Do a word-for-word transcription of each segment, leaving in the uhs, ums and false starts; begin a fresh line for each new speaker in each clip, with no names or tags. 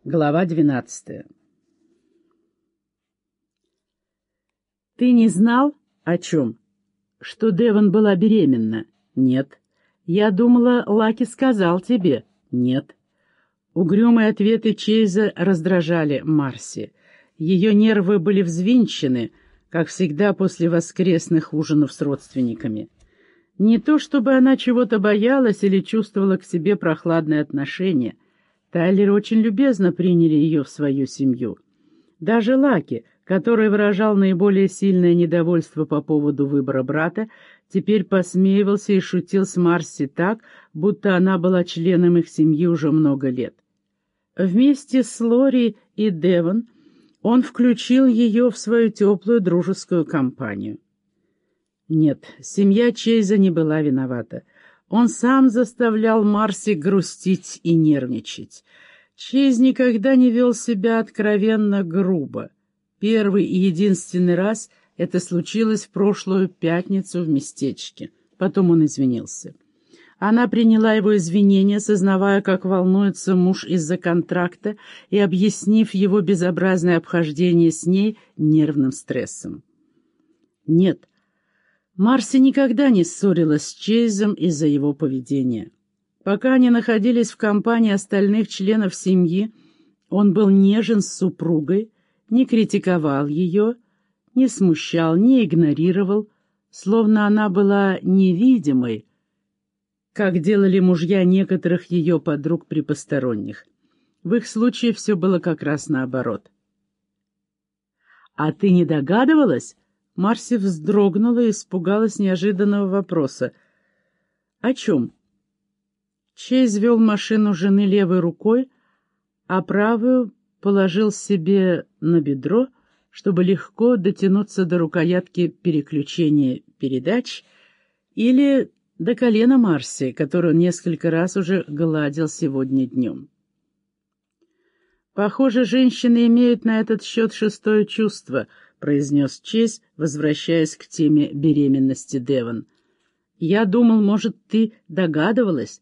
Глава двенадцатая. «Ты не знал?» «О чем?» «Что Девон была беременна?» «Нет». «Я думала, Лаки сказал тебе?» «Нет». Угрюмые ответы Чейза раздражали Марси. Ее нервы были взвинчены, как всегда после воскресных ужинов с родственниками. Не то чтобы она чего-то боялась или чувствовала к себе прохладное отношение. Тайлеры очень любезно приняли ее в свою семью. Даже Лаки, который выражал наиболее сильное недовольство по поводу выбора брата, теперь посмеивался и шутил с Марси так, будто она была членом их семьи уже много лет. Вместе с Лори и Девон он включил ее в свою теплую дружескую компанию. Нет, семья Чейза не была виновата. Он сам заставлял Марси грустить и нервничать. Чейз никогда не вел себя откровенно грубо. Первый и единственный раз это случилось в прошлую пятницу в местечке. Потом он извинился. Она приняла его извинения, сознавая, как волнуется муж из-за контракта, и объяснив его безобразное обхождение с ней нервным стрессом. Нет, Марси никогда не ссорилась с Чейзом из-за его поведения. Пока они находились в компании остальных членов семьи, он был нежен с супругой, не критиковал ее, не смущал, не игнорировал, словно она была невидимой, как делали мужья некоторых ее подруг при посторонних. В их случае все было как раз наоборот. «А ты не догадывалась?» Марси вздрогнула и испугалась неожиданного вопроса. «О чем?» Чейз вел машину жены левой рукой, а правую положил себе на бедро, чтобы легко дотянуться до рукоятки переключения передач или до колена Марси, которую он несколько раз уже гладил сегодня днем. «Похоже, женщины имеют на этот счет шестое чувство», — произнес Чейз, возвращаясь к теме беременности Девон. «Я думал, может, ты догадывалась?»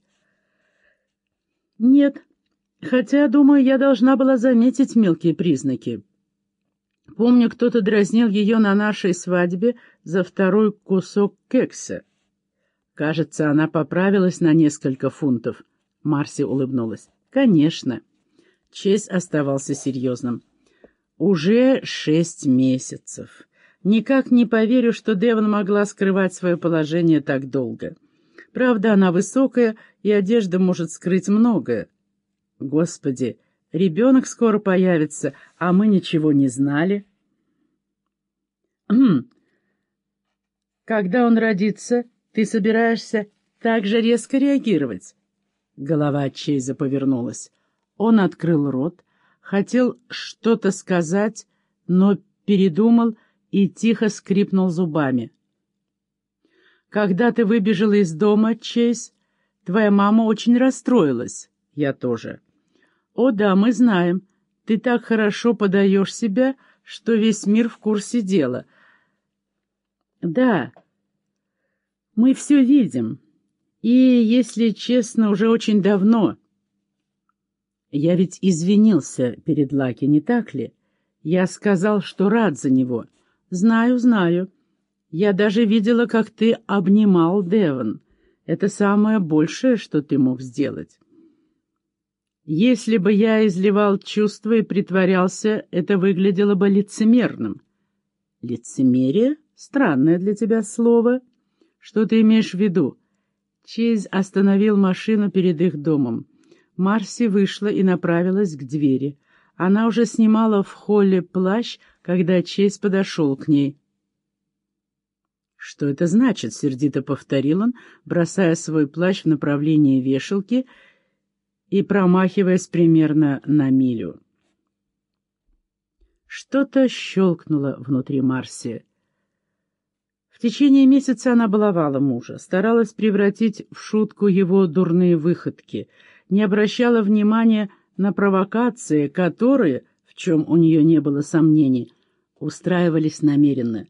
«Нет, хотя, думаю, я должна была заметить мелкие признаки. Помню, кто-то дразнил ее на нашей свадьбе за второй кусок кекса. Кажется, она поправилась на несколько фунтов». Марси улыбнулась. «Конечно». Чейз оставался серьезным. «Уже шесть месяцев. Никак не поверю, что Девон могла скрывать свое положение так долго. Правда, она высокая, и одежда может скрыть многое. Господи, ребенок скоро появится, а мы ничего не знали». «Хм. Когда он родится, ты собираешься так же резко реагировать?» Голова Чейза повернулась. Он открыл рот, хотел что-то сказать, но передумал и тихо скрипнул зубами. «Когда ты выбежала из дома, Чейз, твоя мама очень расстроилась. Я тоже». «О да, мы знаем. Ты так хорошо подаешь себя, что весь мир в курсе дела». «Да, мы все видим. И, если честно, уже очень давно. Я ведь извинился перед Лаки, не так ли? Я сказал, что рад за него. Знаю, знаю. Я даже видела, как ты обнимал Девон. Это самое большее, что ты мог сделать. Если бы я изливал чувства и притворялся, это выглядело бы лицемерным». «Лицемерие? Странное для тебя слово. Что ты имеешь в виду?» Чейз остановил машину перед их домом. Марси вышла и направилась к двери. Она уже снимала в холле плащ, когда Чейз подошел к ней. «Что это значит?» — сердито повторил он, бросая свой плащ в направлении вешалки и промахиваясь примерно на милю. Что-то щелкнуло внутри Марси. В течение месяца она баловала мужа, старалась превратить в шутку его дурные выходки, не обращала внимания на провокации, которые, в чем у нее не было сомнений, устраивались намеренно.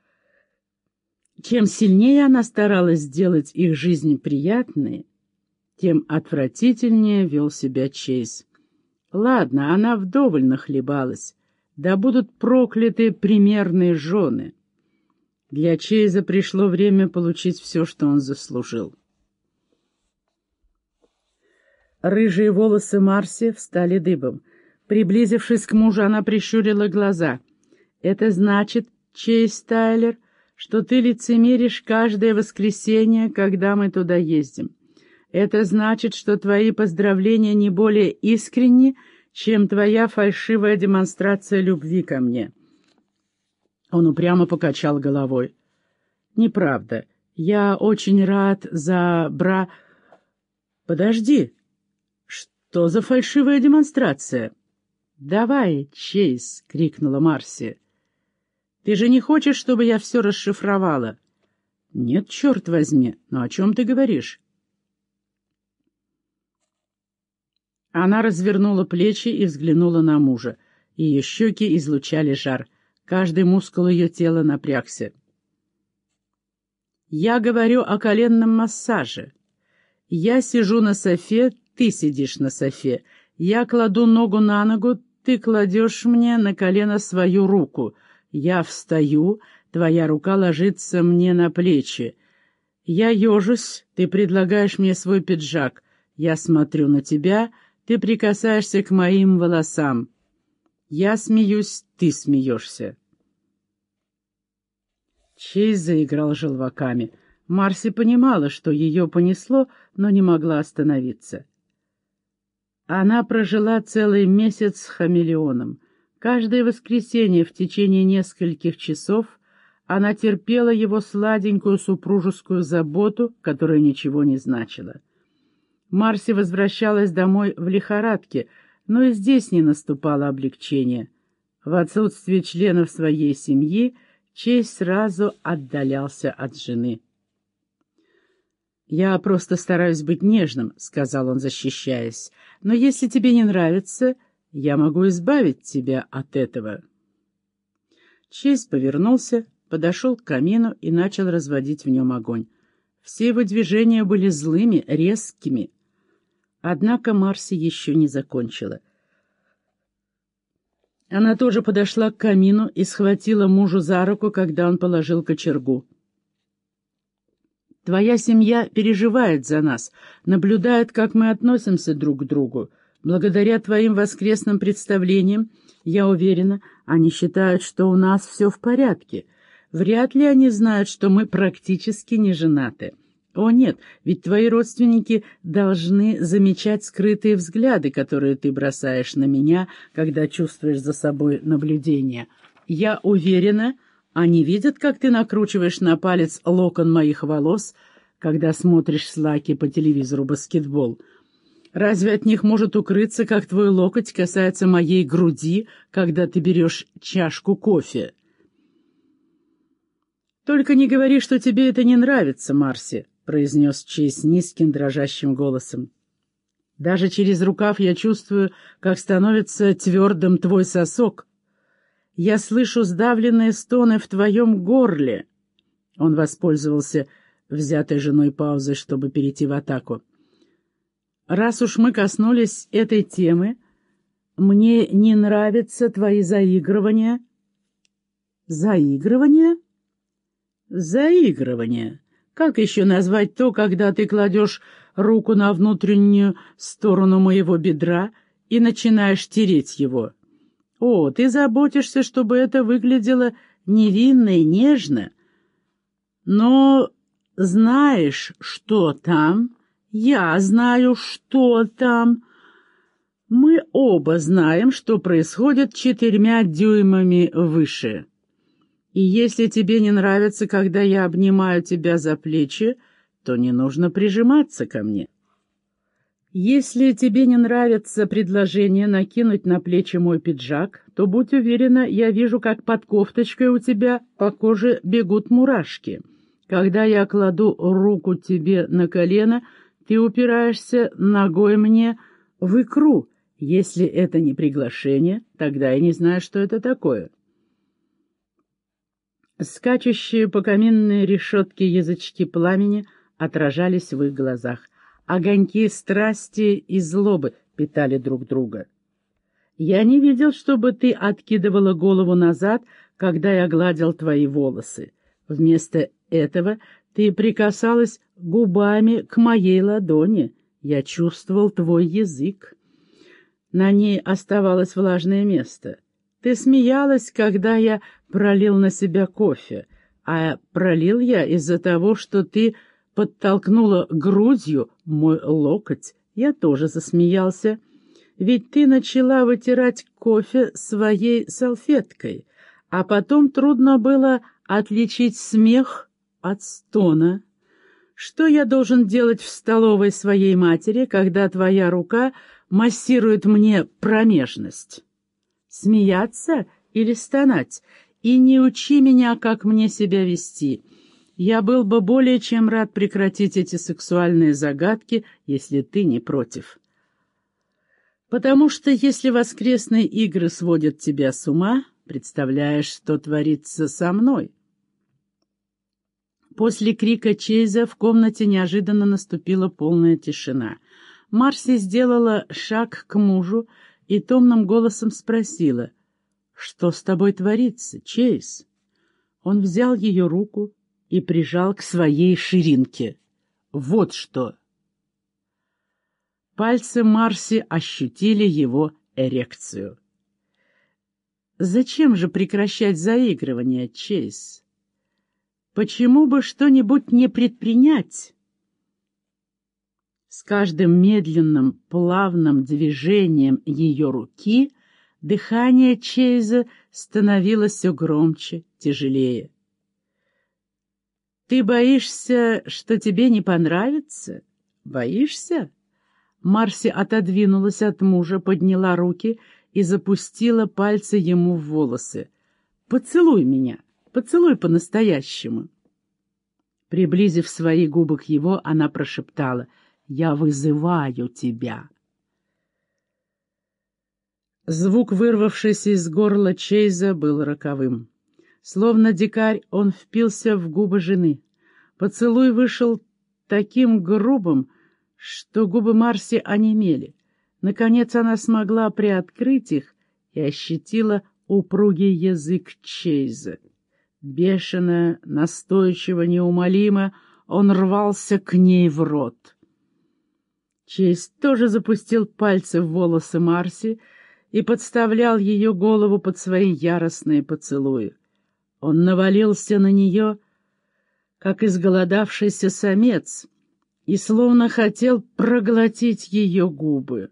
Чем сильнее она старалась сделать их жизнь приятной, тем отвратительнее вел себя Чейз. Ладно, она вдоволь нахлебалась. Да будут прокляты примерные жены. Для Чейза пришло время получить все, что он заслужил. Рыжие волосы Марси встали дыбом. Приблизившись к мужу, она прищурила глаза. «Это значит, Чейз Тайлер, что ты лицемеришь каждое воскресенье, когда мы туда ездим. Это значит, что твои поздравления не более искренни, чем твоя фальшивая демонстрация любви ко мне». Он упрямо покачал головой. «Неправда. Я очень рад за бра...» «Подожди. Что за фальшивая демонстрация?» «Давай, Чейз!» — крикнула Марси. «Ты же не хочешь, чтобы я все расшифровала?» «Нет, черт возьми, но о чем ты говоришь?» Она развернула плечи и взглянула на мужа. Ее щеки излучали жар. Каждый мускул ее тела напрягся. «Я говорю о коленном массаже. Я сижу на софе, ты сидишь на софе. Я кладу ногу на ногу, ты кладешь мне на колено свою руку. Я встаю, твоя рука ложится мне на плечи. Я ежусь, ты предлагаешь мне свой пиджак. Я смотрю на тебя, ты прикасаешься к моим волосам. Я смеюсь, ты смеешься». Чейз заиграл желваками. Марси понимала, что ее понесло, но не могла остановиться. Она прожила целый месяц с хамелеоном. Каждое воскресенье в течение нескольких часов она терпела его сладенькую супружескую заботу, которая ничего не значила. Марси возвращалась домой в лихорадке, но и здесь не наступало облегчение. В отсутствие членов своей семьи Чейз сразу отдалялся от жены. «Я просто стараюсь быть нежным», — сказал он, защищаясь. «Но если тебе не нравится, я могу избавить тебя от этого». Чейз повернулся, подошел к камину и начал разводить в нем огонь. Все его движения были злыми, резкими. Однако Марси еще не закончила. Она тоже подошла к камину и схватила мужу за руку, когда он положил кочергу. «Твоя семья переживает за нас, наблюдает, как мы относимся друг к другу. Благодаря твоим воскресным представлениям, я уверена, они считают, что у нас все в порядке. Вряд ли они знают, что мы практически не женаты. О нет, ведь твои родственники должны замечать скрытые взгляды, которые ты бросаешь на меня, когда чувствуешь за собой наблюдение. Я уверена, они видят, как ты накручиваешь на палец локон моих волос, когда смотришь с Лаки по телевизору баскетбол. Разве от них может укрыться, как твой локоть касается моей груди, когда ты берешь чашку кофе?» «Только не говори, что тебе это не нравится, Марси», — произнес Чейз низким дрожащим голосом. «Даже через рукав я чувствую, как становится твердым твой сосок. Я слышу сдавленные стоны в твоем горле». Он воспользовался взятой женой паузой, чтобы перейти в атаку. «Раз уж мы коснулись этой темы, мне не нравятся твои заигрывания». «Заигрывания?» «Заигрывания. Как еще назвать то, когда ты кладешь руку на внутреннюю сторону моего бедра и начинаешь тереть его? О, ты заботишься, чтобы это выглядело невинно и нежно. Но знаешь, что там? Я знаю, что там. Мы оба знаем, что происходит четырьмя дюймами выше. И если тебе не нравится, когда я обнимаю тебя за плечи, то не нужно прижиматься ко мне. Если тебе не нравится предложение накинуть на плечи мой пиджак, то будь уверена, я вижу, как под кофточкой у тебя по коже бегут мурашки. Когда я кладу руку тебе на колено, ты упираешься ногой мне в икру. Если это не приглашение, тогда я не знаю, что это такое». Скачущие по каминной решетке язычки пламени отражались в их глазах. Огоньки страсти и злобы питали друг друга. Я не видел, чтобы ты откидывала голову назад, когда я гладил твои волосы. Вместо этого ты прикасалась губами к моей ладони. Я чувствовал твой язык. На ней оставалось влажное место. Ты смеялась, когда я пролил на себя кофе, а пролил я из-за того, что ты подтолкнула грудью мой локоть. Я тоже засмеялся, ведь ты начала вытирать кофе своей салфеткой, а потом трудно было отличить смех от стона. Что я должен делать в столовой своей матери, когда твоя рука массирует мне промежность? Смеяться или стонать? И не учи меня, как мне себя вести. Я был бы более чем рад прекратить эти сексуальные загадки, если ты не против. Потому что если воскресные игры сводят тебя с ума, представляешь, что творится со мной. После крика Чейза в комнате неожиданно наступила полная тишина. Марси сделала шаг к мужу и томным голосом спросила: «Что с тобой творится, Чейз?» Он взял ее руку и прижал к своей ширинке. «Вот что!» Пальцы Марси ощутили его эрекцию. «Зачем же прекращать заигрывание, Чейз? Почему бы что-нибудь не предпринять?» С каждым медленным, плавным движением ее руки дыхание Чейза становилось все громче, тяжелее. «Ты боишься, что тебе не понравится? Боишься?» Марси отодвинулась от мужа, подняла руки и запустила пальцы ему в волосы. «Поцелуй меня, поцелуй по-настоящему». Приблизив свои губы к его, она прошептала: «Я вызываю тебя». Звук, вырвавшийся из горла Чейза, был роковым. Словно дикарь, он впился в губы жены. Поцелуй вышел таким грубым, что губы Марси онемели. Наконец она смогла приоткрыть их и ощутила упругий язык Чейза. Бешено, настойчиво, неумолимо он рвался к ней в рот. Чейз тоже запустил пальцы в волосы Марси и подставлял ее голову под свои яростные поцелуи. Он навалился на нее, как изголодавшийся самец, и словно хотел проглотить ее губы.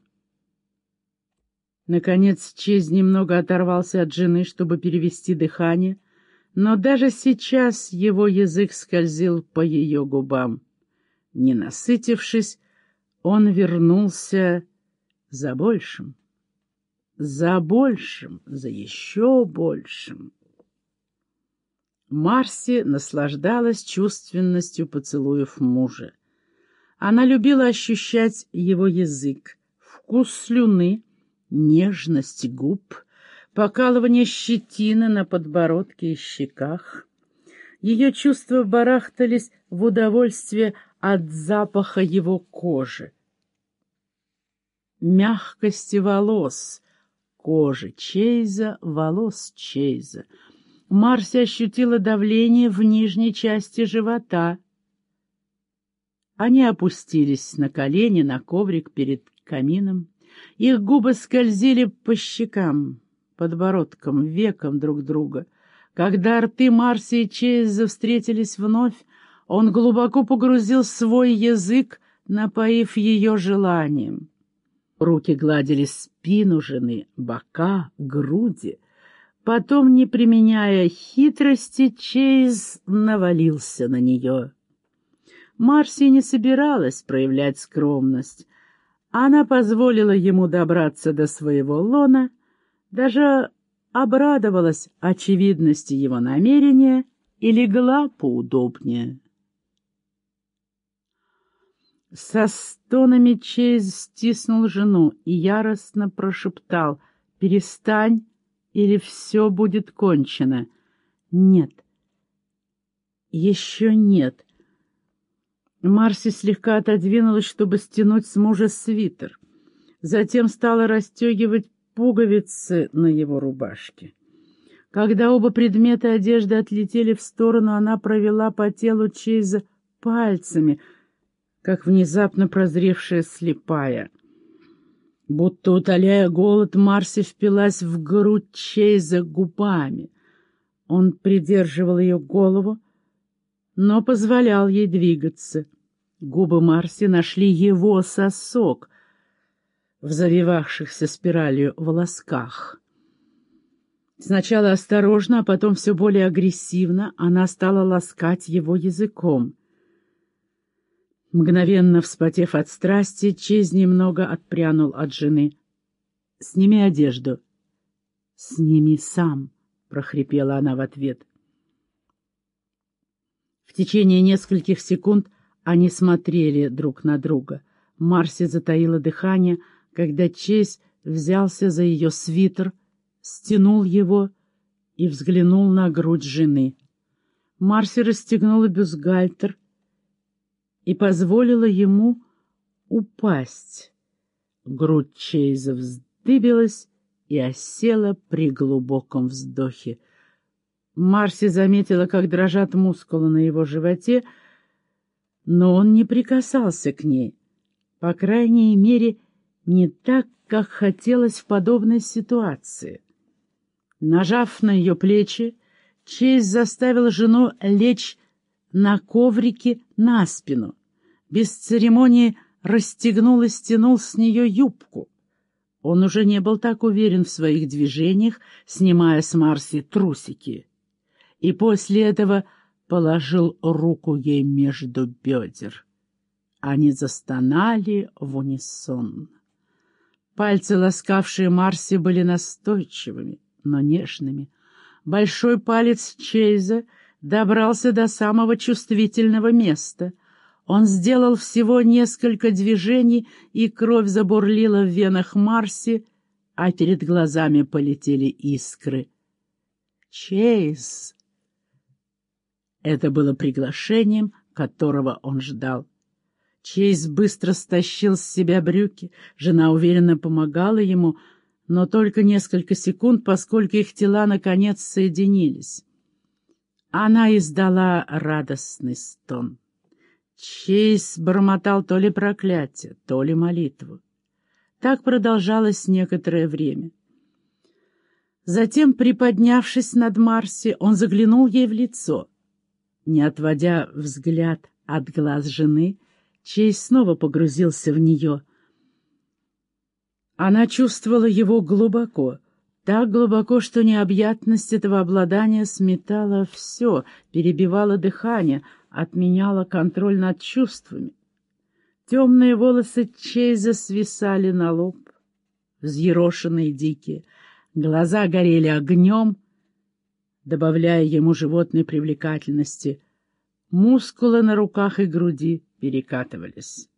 Наконец Чейз немного оторвался от жены, чтобы перевести дыхание, но даже сейчас его язык скользил по ее губам. Не насытившись, он вернулся за большим, за большим, за еще большим. Марси наслаждалась чувственностью поцелуев мужа. Она любила ощущать его язык, вкус слюны, нежность губ, покалывание щетины на подбородке и щеках. Ее чувства барахтались в удовольствии от запаха его кожи, мягкости волос, кожи Чейза, волос Чейза. Марси ощутила давление в нижней части живота. Они опустились на колени на коврик перед камином. Их губы скользили по щекам, подбородкам, векам друг друга. Когда рты Марси и Чейза встретились вновь, он глубоко погрузил свой язык, напоив ее желанием. Руки гладили спину жены, бока, груди. Потом, не применяя хитрости, Чейз навалился на нее. Марси не собиралась проявлять скромность. Она позволила ему добраться до своего лона, даже обрадовалась очевидности его намерения и легла поудобнее. Со стонами Чейз стиснул жену и яростно прошептал: «Перестань, или все будет кончено». «Нет, еще нет». Марси слегка отодвинулась, чтобы стянуть с мужа свитер. Затем стала расстегивать пуговицы на его рубашке. Когда оба предмета одежды отлетели в сторону, она провела по телу Чейза пальцами, как внезапно прозревшая слепая. Будто утоляя голод, Марси впилась в грудь Чейза губами. Он придерживал ее голову, но позволял ей двигаться. Губы Марси нашли его сосок в завивавшихся спиралью волосках. Сначала осторожно, а потом все более агрессивно она стала ласкать его языком. Мгновенно вспотев от страсти, Чейз немного отпрянул от жены. «Сними одежду». «Сними сам», — прохрипела она в ответ. В течение нескольких секунд они смотрели друг на друга. Марси затаила дыхание, когда Чейз взялся за ее свитер, стянул его и взглянул на грудь жены. Марси расстегнула бюстгальтер и позволила ему упасть. Грудь Чейза вздыбилась и осела при глубоком вздохе. Марси заметила, как дрожат мускулы на его животе, но он не прикасался к ней. По крайней мере, не так, как хотелось в подобной ситуации. Нажав на ее плечи, Чейз заставил жену лечь на коврике на спину. Без церемонии расстегнул и стянул с нее юбку. Он уже не был так уверен в своих движениях, снимая с Марси трусики. И после этого положил руку ей между бедер. Они застонали в унисон. Пальцы, ласкавшие Марси, были настойчивыми, но нежными. Большой палец Чейза добрался до самого чувствительного места. Он сделал всего несколько движений, и кровь забурлила в венах Марси, а перед глазами полетели искры. «Чейз!» Это было приглашением, которого он ждал. Чейз быстро стащил с себя брюки, жена уверенно помогала ему, но только несколько секунд, поскольку их тела наконец соединились. Она издала радостный стон. Чейз бормотал то ли проклятие, то ли молитву. Так продолжалось некоторое время. Затем, приподнявшись над Марси, он заглянул ей в лицо. Не отводя взгляд от глаз жены, Чейз снова погрузился в нее. Она чувствовала его глубоко, так глубоко, что необъятность этого обладания сметала все, перебивала дыхание, отменяла контроль над чувствами. Темные волосы Чейза свисали на лоб, взъерошенные дикие, глаза горели огнем, добавляя ему животной привлекательности. Мускулы на руках и груди перекатывались.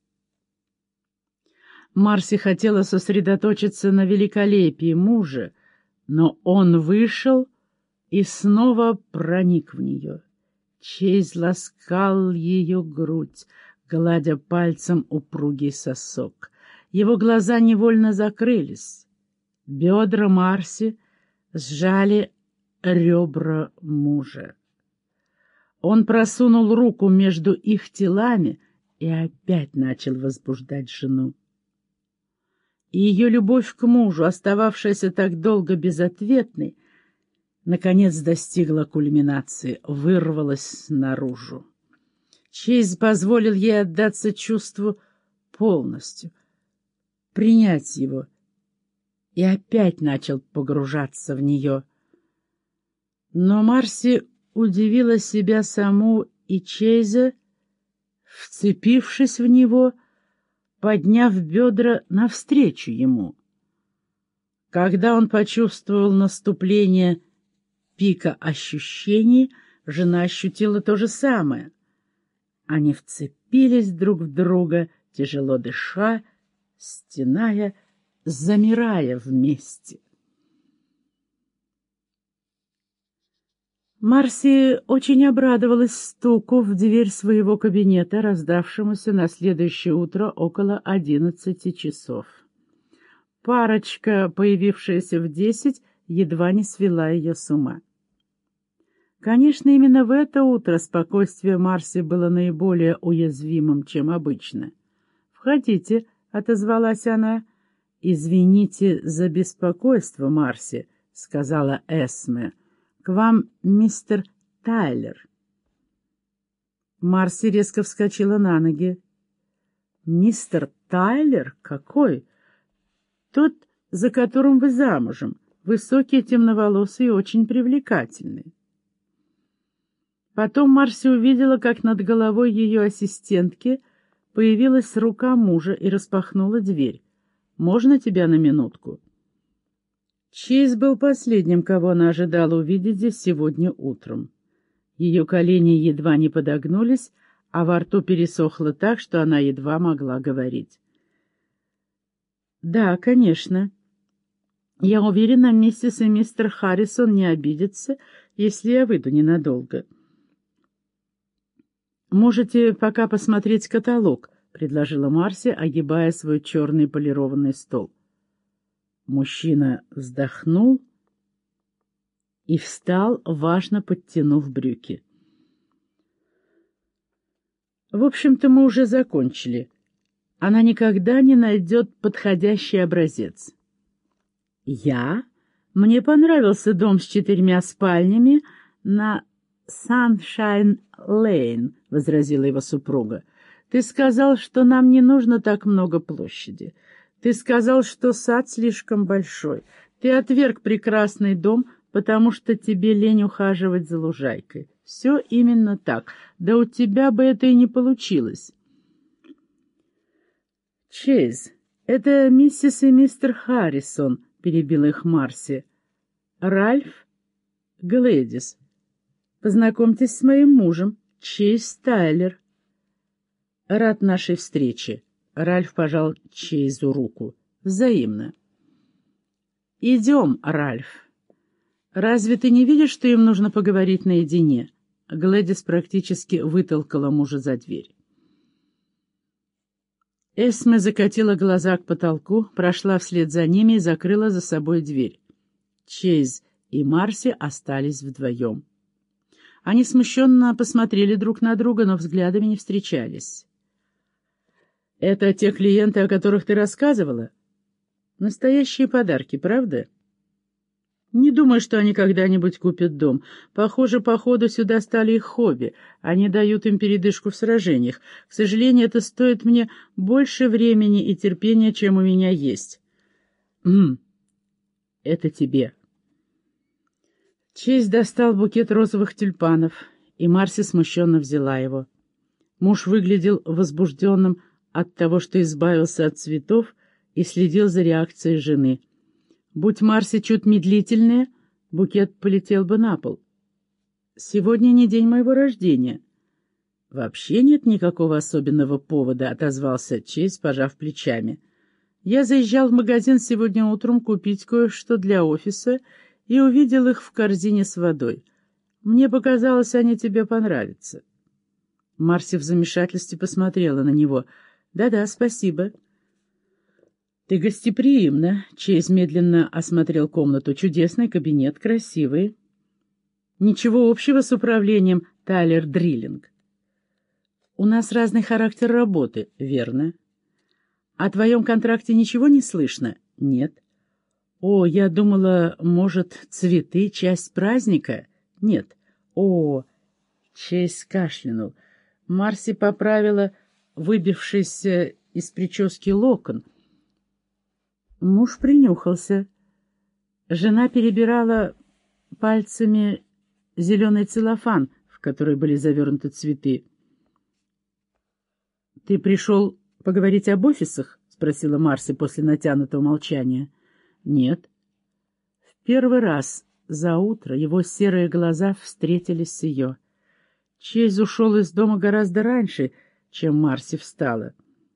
Марси хотела сосредоточиться на великолепии мужа, но он вышел и снова проник в нее. Чейз ласкал ее грудь, гладя пальцем упругий сосок. Его глаза невольно закрылись. Бедра Марси сжали ребра мужа. Он просунул руку между их телами и опять начал возбуждать жену. И ее любовь к мужу, остававшаяся так долго безответной, наконец достигла кульминации, вырвалась наружу. Чейз позволил ей отдаться чувству полностью, принять его, и опять начал погружаться в нее. Но Марси удивила себя саму и Чейза, вцепившись в него, подняв бедра навстречу ему. Когда он почувствовал наступление пика ощущений, жена ощутила то же самое. Они вцепились друг в друга, тяжело дыша, стеная, замирая вместе. Марси очень обрадовалась стуку в дверь своего кабинета, раздавшемуся на следующее утро около одиннадцати часов. Парочка, появившаяся в десять, едва не свела ее с ума. Конечно, именно в это утро спокойствие Марси было наиболее уязвимым, чем обычно. «Входите», — отозвалась она. «Извините за беспокойство, Марси», — сказала Эсме. «К вам мистер Тайлер». Марси резко вскочила на ноги. «Мистер Тайлер? Какой?» «Тот, за которым вы замужем. Высокий, темноволосый и очень привлекательный». Потом Марси увидела, как над головой ее ассистентки появилась рука мужа и распахнула дверь. «Можно тебя на минутку?» Чейз был последним, кого она ожидала увидеть здесь сегодня утром. Ее колени едва не подогнулись, а во рту пересохло так, что она едва могла говорить. «Да, конечно. Я уверена, миссис и мистер Харрисон не обидятся, если я выйду ненадолго». «Можете пока посмотреть каталог», — предложила Марси, огибая свой черный полированный стол. Мужчина вздохнул и встал, важно подтянув брюки. «В общем-то, мы уже закончили. Она никогда не найдет подходящий образец». «Я? Мне понравился дом с четырьмя спальнями на Саншайн-Лейн», — возразила его супруга. «Ты сказал, что нам не нужно так много площади. Ты сказал, что сад слишком большой. Ты отверг прекрасный дом, потому что тебе лень ухаживать за лужайкой. Все именно так. Да у тебя бы это и не получилось». «Чейз, это миссис и мистер Харрисон», — перебила их Марси. «Ральф Глэдис. Познакомьтесь с моим мужем, Чейз Тайлер». «Рад нашей встрече». Ральф пожал Чейзу руку. «Взаимно». «Идем, Ральф. Разве ты не видишь, что им нужно поговорить наедине?» Глэдис практически вытолкала мужа за дверь. Эсме закатила глаза к потолку, прошла вслед за ними и закрыла за собой дверь. Чейз и Марси остались вдвоем. Они смущенно посмотрели друг на друга, но взглядами не встречались. «Это те клиенты, о которых ты рассказывала? Настоящие подарки, правда?» «Не думаю, что они когда-нибудь купят дом. Похоже, походу сюда стали их хобби. Они дают им передышку в сражениях. К сожалению, это стоит мне больше времени и терпения, чем у меня есть». «М-м, это тебе». Чейз достал букет розовых тюльпанов, и Марси смущенно взяла его. Муж выглядел возбужденным от того, что избавился от цветов, и следил за реакцией жены. Будь Марси чуть медлительнее, букет полетел бы на пол. «Сегодня не день моего рождения». «Вообще нет никакого особенного повода», — отозвался Чейз, пожав плечами. «Я заезжал в магазин сегодня утром купить кое-что для офиса и увидел их в корзине с водой. Мне показалось, они тебе понравятся». Марси в замешательстве посмотрела на него. «Да-да, спасибо». «Ты гостеприимна», — Чейз медленно осмотрел комнату. «Чудесный кабинет, красивый». «Ничего общего с управлением Тайлер Дриллинг». «У нас разный характер работы, верно?» «О твоем контракте ничего не слышно?» «Нет». «О, я думала, может, цветы — часть праздника?» «Нет». «О...» — Чейз кашлянул. Марси поправила выбившийся из прически локон. Муж принюхался. Жена перебирала пальцами зеленый целлофан, в который были завернуты цветы. «Ты пришел поговорить об офисах?» — спросила Марси после натянутого молчания. «Нет». В первый раз за утро его серые глаза встретились с ее. Чейз ушел из дома гораздо раньше, чем Марси встала.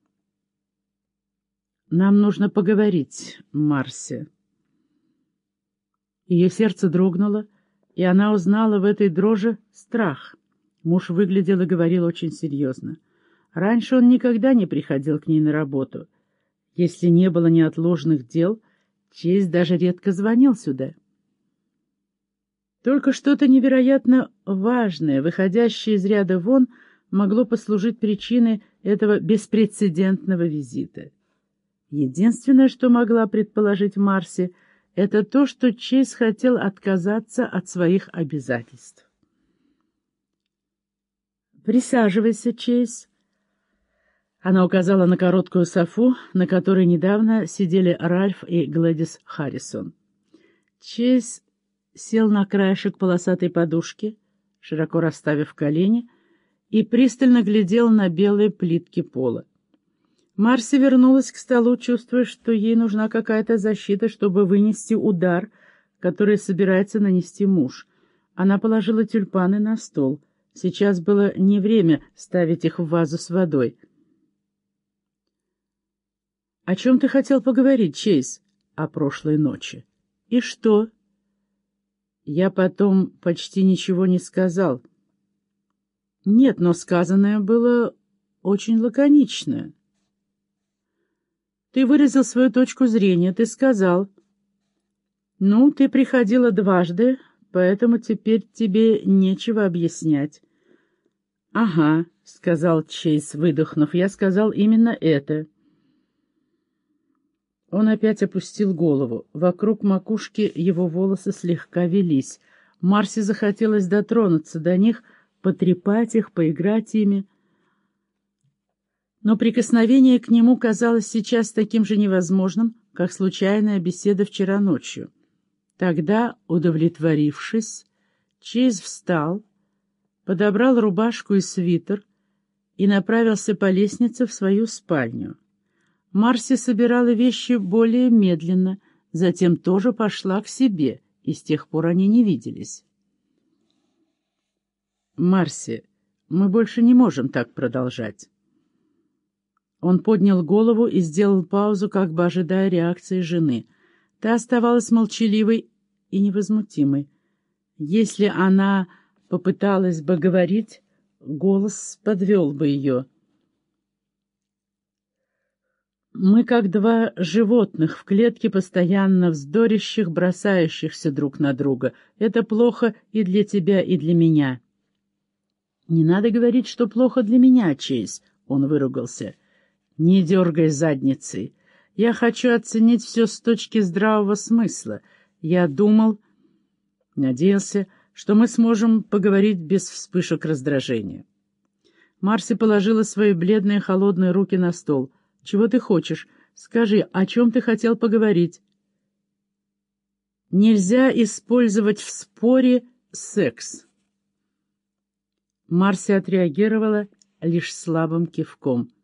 «Нам нужно поговорить, Марси». Ее сердце дрогнуло, и она узнала в этой дрожи страх. Муж выглядел и говорил очень серьезно. Раньше он никогда не приходил к ней на работу. Если не было неотложных дел, Чейз даже редко звонил сюда. Только что-то невероятно важное, выходящее из ряда вон, могло послужить причиной этого беспрецедентного визита. Единственное, что могла предположить Марси, это то, что Чейз хотел отказаться от своих обязательств. «Присаживайся, Чейз». Она указала на короткую софу, на которой недавно сидели Ральф и Глэдис Харрисон. Чейз сел на краешек полосатой подушки, широко расставив колени, и пристально глядел на белые плитки пола. Марси вернулась к столу, чувствуя, что ей нужна какая-то защита, чтобы вынести удар, который собирается нанести муж. Она положила тюльпаны на стол. Сейчас было не время ставить их в вазу с водой. — О чем ты хотел поговорить, Чейз? — О прошлой ночи. — И что? — Я потом почти ничего не сказал. — Нет, но сказанное было очень лаконично. Ты выразил свою точку зрения, ты сказал. Ну, ты приходила дважды, поэтому теперь тебе нечего объяснять. — Ага, — сказал Чейз, выдохнув, — я сказал именно это. Он опять опустил голову. Вокруг макушки его волосы слегка велись. Марси захотелось дотронуться до них, потрепать их, поиграть ими. Но прикосновение к нему казалось сейчас таким же невозможным, как случайная беседа вчера ночью. Тогда, удовлетворившись, Чейз встал, подобрал рубашку и свитер и направился по лестнице в свою спальню. Марси собирала вещи более медленно, затем тоже пошла к себе, и с тех пор они не виделись. «Марси, мы больше не можем так продолжать». Он поднял голову и сделал паузу, как бы ожидая реакции жены. Та оставалась молчаливой и невозмутимой. Если она попыталась бы говорить, голос подвел бы ее. Мы как два животных в клетке, постоянно вздорящих, бросающихся друг на друга. Это плохо и для тебя, и для меня. Не надо говорить, что плохо для меня, Чейз, — он выругался. Не дергай задницей. Я хочу оценить все с точки здравого смысла. Я думал, надеялся, что мы сможем поговорить без вспышек раздражения. Марси положила свои бледные холодные руки на стол. «Чего ты хочешь? Скажи, о чем ты хотел поговорить?» «Нельзя использовать в споре секс». Марси отреагировала лишь слабым кивком.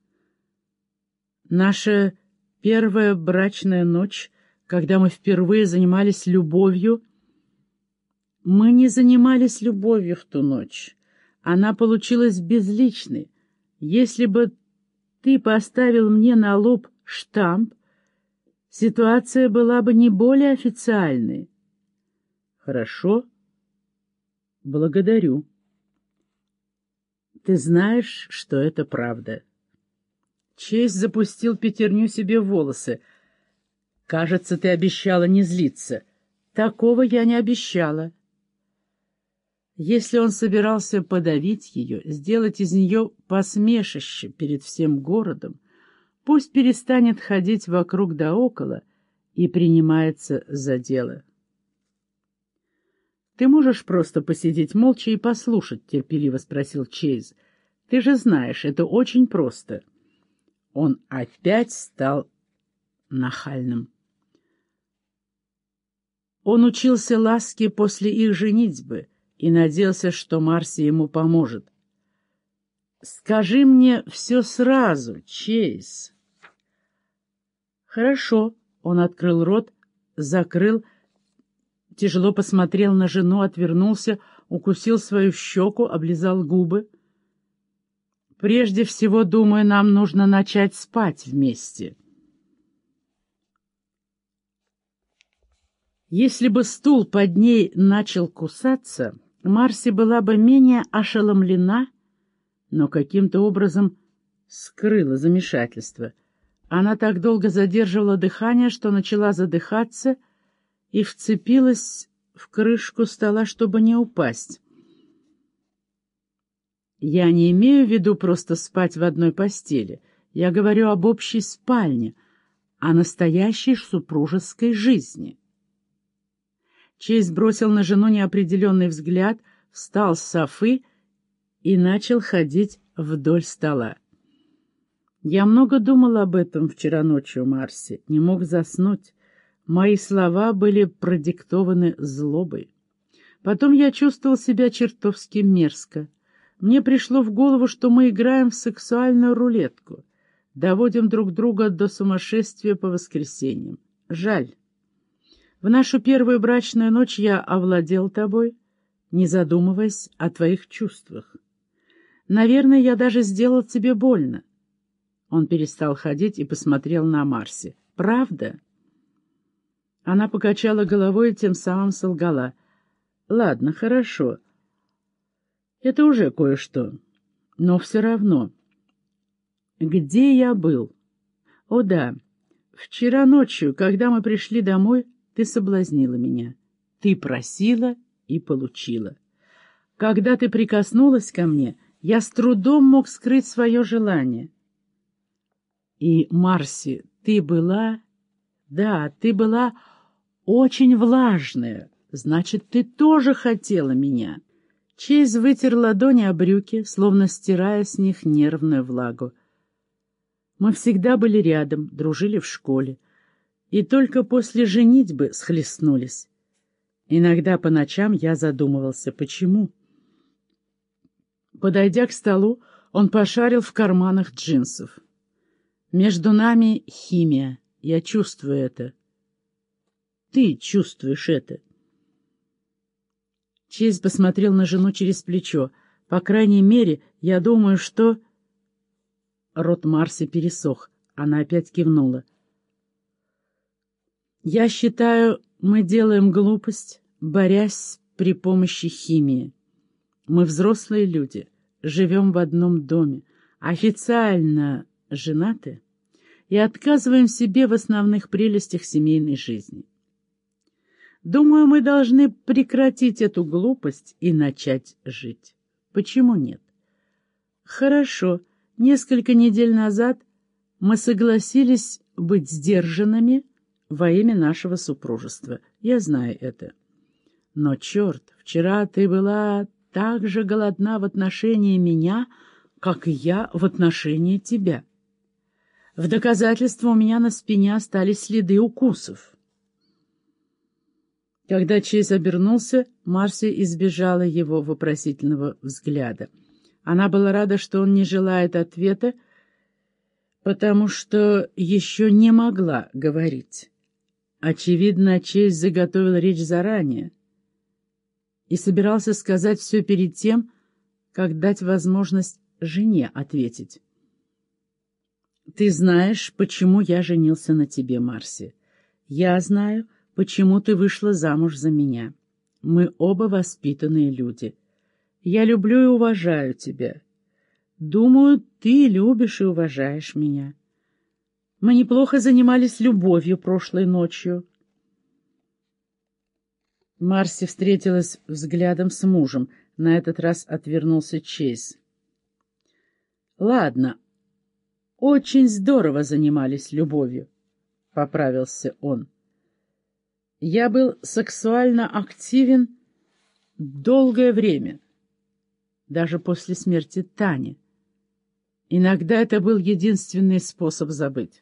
«Наша первая брачная ночь, когда мы впервые занимались любовью...» «Мы не занимались любовью в ту ночь. Она получилась безличной. Если бы ты поставил мне на лоб штамп, ситуация была бы не более официальной». «Хорошо. Благодарю. Ты знаешь, что это правда». Чейз запустил пятерню себе в волосы. «Кажется, ты обещала не злиться». «Такого я не обещала». Если он собирался подавить ее, сделать из нее посмешище перед всем городом, пусть перестанет ходить вокруг да около и принимается за дело. «Ты можешь просто посидеть молча и послушать?» — терпеливо спросил Чейз. «Ты же знаешь, это очень просто». Он опять стал нахальным. Он учился ласке после их женитьбы и надеялся, что Марси ему поможет. «Скажи мне все сразу, Чейз». «Хорошо». Он открыл рот, закрыл, тяжело посмотрел на жену, отвернулся, укусил свою щеку, облизал губы. «Прежде всего, думаю, нам нужно начать спать вместе». Если бы стул под ней начал кусаться, Марси была бы менее ошеломлена, но каким-то образом скрыла замешательство. Она так долго задерживала дыхание, что начала задыхаться и вцепилась в крышку стола, чтобы не упасть. «Я не имею в виду просто спать в одной постели. Я говорю об общей спальне, о настоящей супружеской жизни». Чейз бросил на жену неопределенный взгляд, встал с софы и начал ходить вдоль стола. «Я много думал об этом вчера ночью, Марси, не мог заснуть. Мои слова были продиктованы злобой. Потом я чувствовал себя чертовски мерзко. Мне пришло в голову, что мы играем в сексуальную рулетку, доводим друг друга до сумасшествия по воскресеньям. Жаль. В нашу первую брачную ночь я овладел тобой, не задумываясь о твоих чувствах. Наверное, я даже сделал тебе больно». Он перестал ходить и посмотрел на Марси. «Правда?» Она покачала головой и тем самым солгала. «Ладно, хорошо. Это уже кое-что. Но все равно. Где я был? О да, вчера ночью, когда мы пришли домой, ты соблазнила меня. Ты просила и получила. Когда ты прикоснулась ко мне, я с трудом мог скрыть свое желание. И, Марси, ты была... Да, ты была очень влажная. Значит, ты тоже хотела меня». Чейз вытер ладони о брюки, словно стирая с них нервную влагу. «Мы всегда были рядом, дружили в школе, и только после женитьбы схлестнулись. Иногда по ночам я задумывался, почему». Подойдя к столу, он пошарил в карманах джинсов. «Между нами химия, я чувствую это. Ты чувствуешь это». Чейз посмотрел на жену через плечо. «По крайней мере, я думаю, что...» Рот Марси пересох. Она опять кивнула. «Я считаю, мы делаем глупость, борясь при помощи химии. Мы взрослые люди, живем в одном доме, официально женаты и отказываем себе в основных прелестях семейной жизни. Думаю, мы должны прекратить эту глупость и начать жить. Почему нет? Хорошо, несколько недель назад мы согласились быть сдержанными во имя нашего супружества. Я знаю это. Но, черт, вчера ты была так же голодна в отношении меня, как и я в отношении тебя. В доказательство у меня на спине остались следы укусов». Когда Чейз обернулся, Марси избежала его вопросительного взгляда. Она была рада, что он не желает ответа, потому что еще не могла говорить. Очевидно, Чейз заготовил речь заранее и собирался сказать все перед тем, как дать возможность жене ответить. «Ты знаешь, почему я женился на тебе, Марси. Я знаю, почему ты вышла замуж за меня. Мы оба воспитанные люди. Я люблю и уважаю тебя. Думаю, ты любишь и уважаешь меня. Мы неплохо занимались любовью прошлой ночью». Марси встретилась взглядом с мужем. На этот раз отвернулся Чейз. «Ладно, очень здорово занимались любовью», — поправился он. «Я был сексуально активен долгое время, даже после смерти Тани. Иногда это был единственный способ забыть».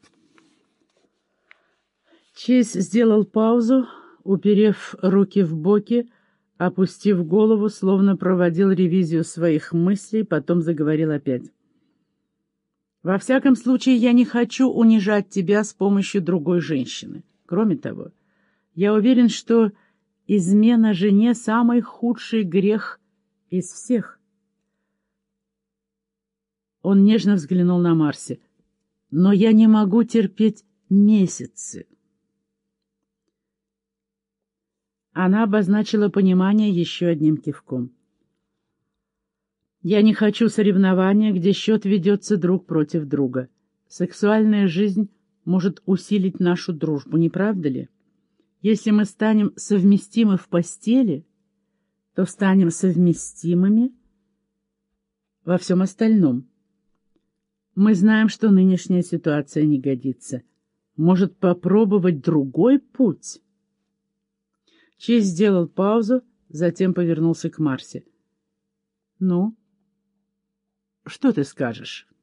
Чейз сделал паузу, уперев руки в боки, опустив голову, словно проводил ревизию своих мыслей, потом заговорил опять. «Во всяком случае, я не хочу унижать тебя с помощью другой женщины. Кроме того, я уверен, что измена жене — самый худший грех из всех». Он нежно взглянул на Марси. «Но я не могу терпеть месяцы». Она обозначила понимание еще одним кивком. «Я не хочу соревнования, где счет ведется друг против друга. Сексуальная жизнь может усилить нашу дружбу, не правда ли? Если мы станем совместимы в постели, то станем совместимыми во всем остальном. Мы знаем, что нынешняя ситуация не годится. Может, попробовать другой путь?» Чейз сделал паузу, затем повернулся к Марсе. «Ну, что ты скажешь?»